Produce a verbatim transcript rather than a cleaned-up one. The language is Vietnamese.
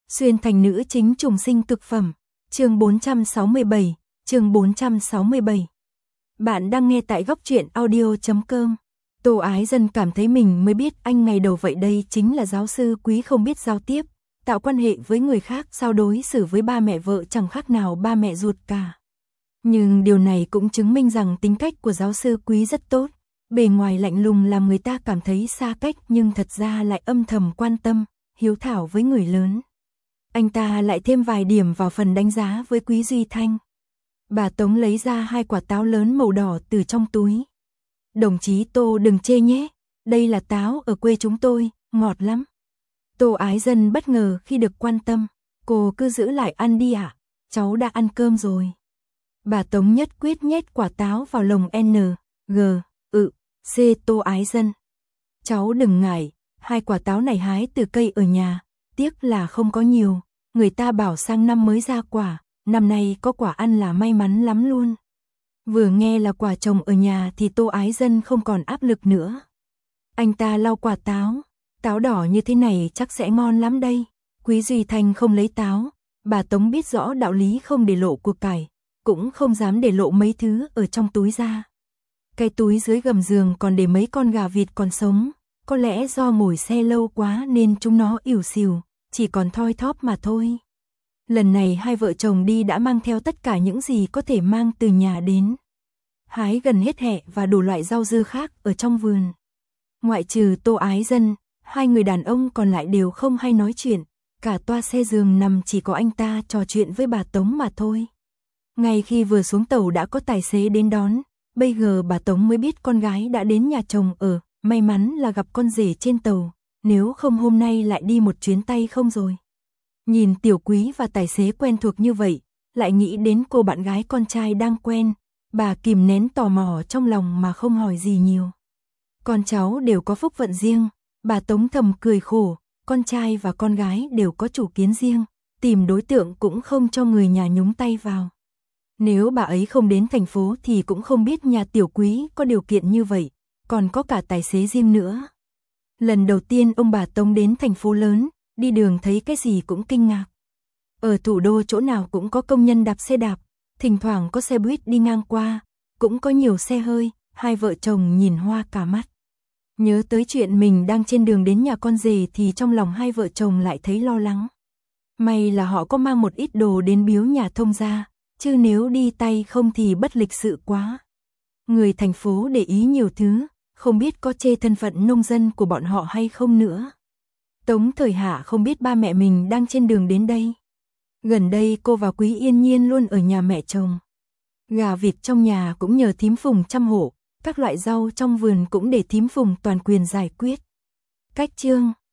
Xuyên thành nữ chính trùng sinh cực phẩm. Chương bốn trăm sáu mươi bảy, chương bốn trăm sáu mươi bảy. Bạn đang nghe tại góc truyện audio chấm com. Tô Ái Dân cảm thấy mình mới biết anh ngày đầu vậy đây chính là giáo sư quý không biết giao tiếp, tạo quan hệ với người khác, sao đối xử với ba mẹ vợ chẳng khác nào ba mẹ ruột cả. Nhưng điều này cũng chứng minh rằng tính cách của giáo sư quý rất tốt, bề ngoài lạnh lùng làm người ta cảm thấy xa cách nhưng thật ra lại âm thầm quan tâm, hiếu thảo với người lớn. Anh ta lại thêm vài điểm vào phần đánh giá với Quý Duy Thanh. Bà Tống lấy ra hai quả táo lớn màu đỏ từ trong túi. Đồng chí Tô đừng chê nhé, đây là táo ở quê chúng tôi, ngọt lắm. Tô Ái Dân bất ngờ khi được quan tâm, cô cứ giữ lại ăn đi ạ, à? Cháu đã ăn cơm rồi. Bà Tống nhất quyết nhét quả táo vào lồng N, G, ự, C Tô Ái Dân. Cháu đừng ngại, hai quả táo này hái từ cây ở nhà, tiếc là không có nhiều, người ta bảo sang năm mới ra quả, năm nay có quả ăn là may mắn lắm luôn. Vừa nghe là quả trồng ở nhà thì Tô Ái Dân không còn áp lực nữa. Anh ta lau quả táo, táo đỏ như thế này chắc sẽ ngon lắm đây. Quý Duy Thanh không lấy táo, bà Tống biết rõ đạo lý không để lộ của cải, cũng không dám để lộ mấy thứ ở trong túi ra. Cái túi dưới gầm giường còn để mấy con gà vịt còn sống, có lẽ do ngồi xe lâu quá nên chúng nó ỉu xìu, chỉ còn thoi thóp mà thôi. Lần này hai vợ chồng đi đã mang theo tất cả những gì có thể mang từ nhà đến. Hái gần hết hẹ và đủ loại rau dưa khác ở trong vườn. Ngoại trừ Tô Ái Dân, hai người đàn ông còn lại đều không hay nói chuyện, cả toa xe giường nằm chỉ có anh ta trò chuyện với bà Tống mà thôi. Ngay khi vừa xuống tàu đã có tài xế đến đón, bây giờ bà Tống mới biết con gái đã đến nhà chồng ở, may mắn là gặp con rể trên tàu, nếu không hôm nay lại đi một chuyến tay không rồi. Nhìn Tiểu Quý và tài xế quen thuộc như vậy, lại nghĩ đến cô bạn gái con trai đang quen, bà kìm nén tò mò trong lòng mà không hỏi gì nhiều. Con cháu đều có phúc vận riêng, bà Tống thầm cười khổ, con trai và con gái đều có chủ kiến riêng, tìm đối tượng cũng không cho người nhà nhúng tay vào. Nếu bà ấy không đến thành phố thì cũng không biết nhà Tiểu Quý có điều kiện như vậy, còn có cả tài xế riêng nữa. Lần đầu tiên ông bà Tống đến thành phố lớn, đi đường thấy cái gì cũng kinh ngạc. Ở thủ đô chỗ nào cũng có công nhân đạp xe đạp, thỉnh thoảng có xe buýt đi ngang qua, cũng có nhiều xe hơi, hai vợ chồng nhìn hoa cả mắt. Nhớ tới chuyện mình đang trên đường đến nhà con rể thì trong lòng hai vợ chồng lại thấy lo lắng. May là họ có mang một ít đồ đến biếu nhà thông gia, chứ nếu đi tay không thì bất lịch sự quá. Người thành phố để ý nhiều thứ, không biết có chê thân phận nông dân của bọn họ hay không nữa. Tống Thời Hạ không biết ba mẹ mình đang trên đường đến đây. Gần đây cô và Quý Yên Nhiên luôn ở nhà mẹ chồng. Gà vịt trong nhà cũng nhờ thím Phùng chăm hộ, các loại rau trong vườn cũng để thím Phùng toàn quyền giải quyết. Cách chương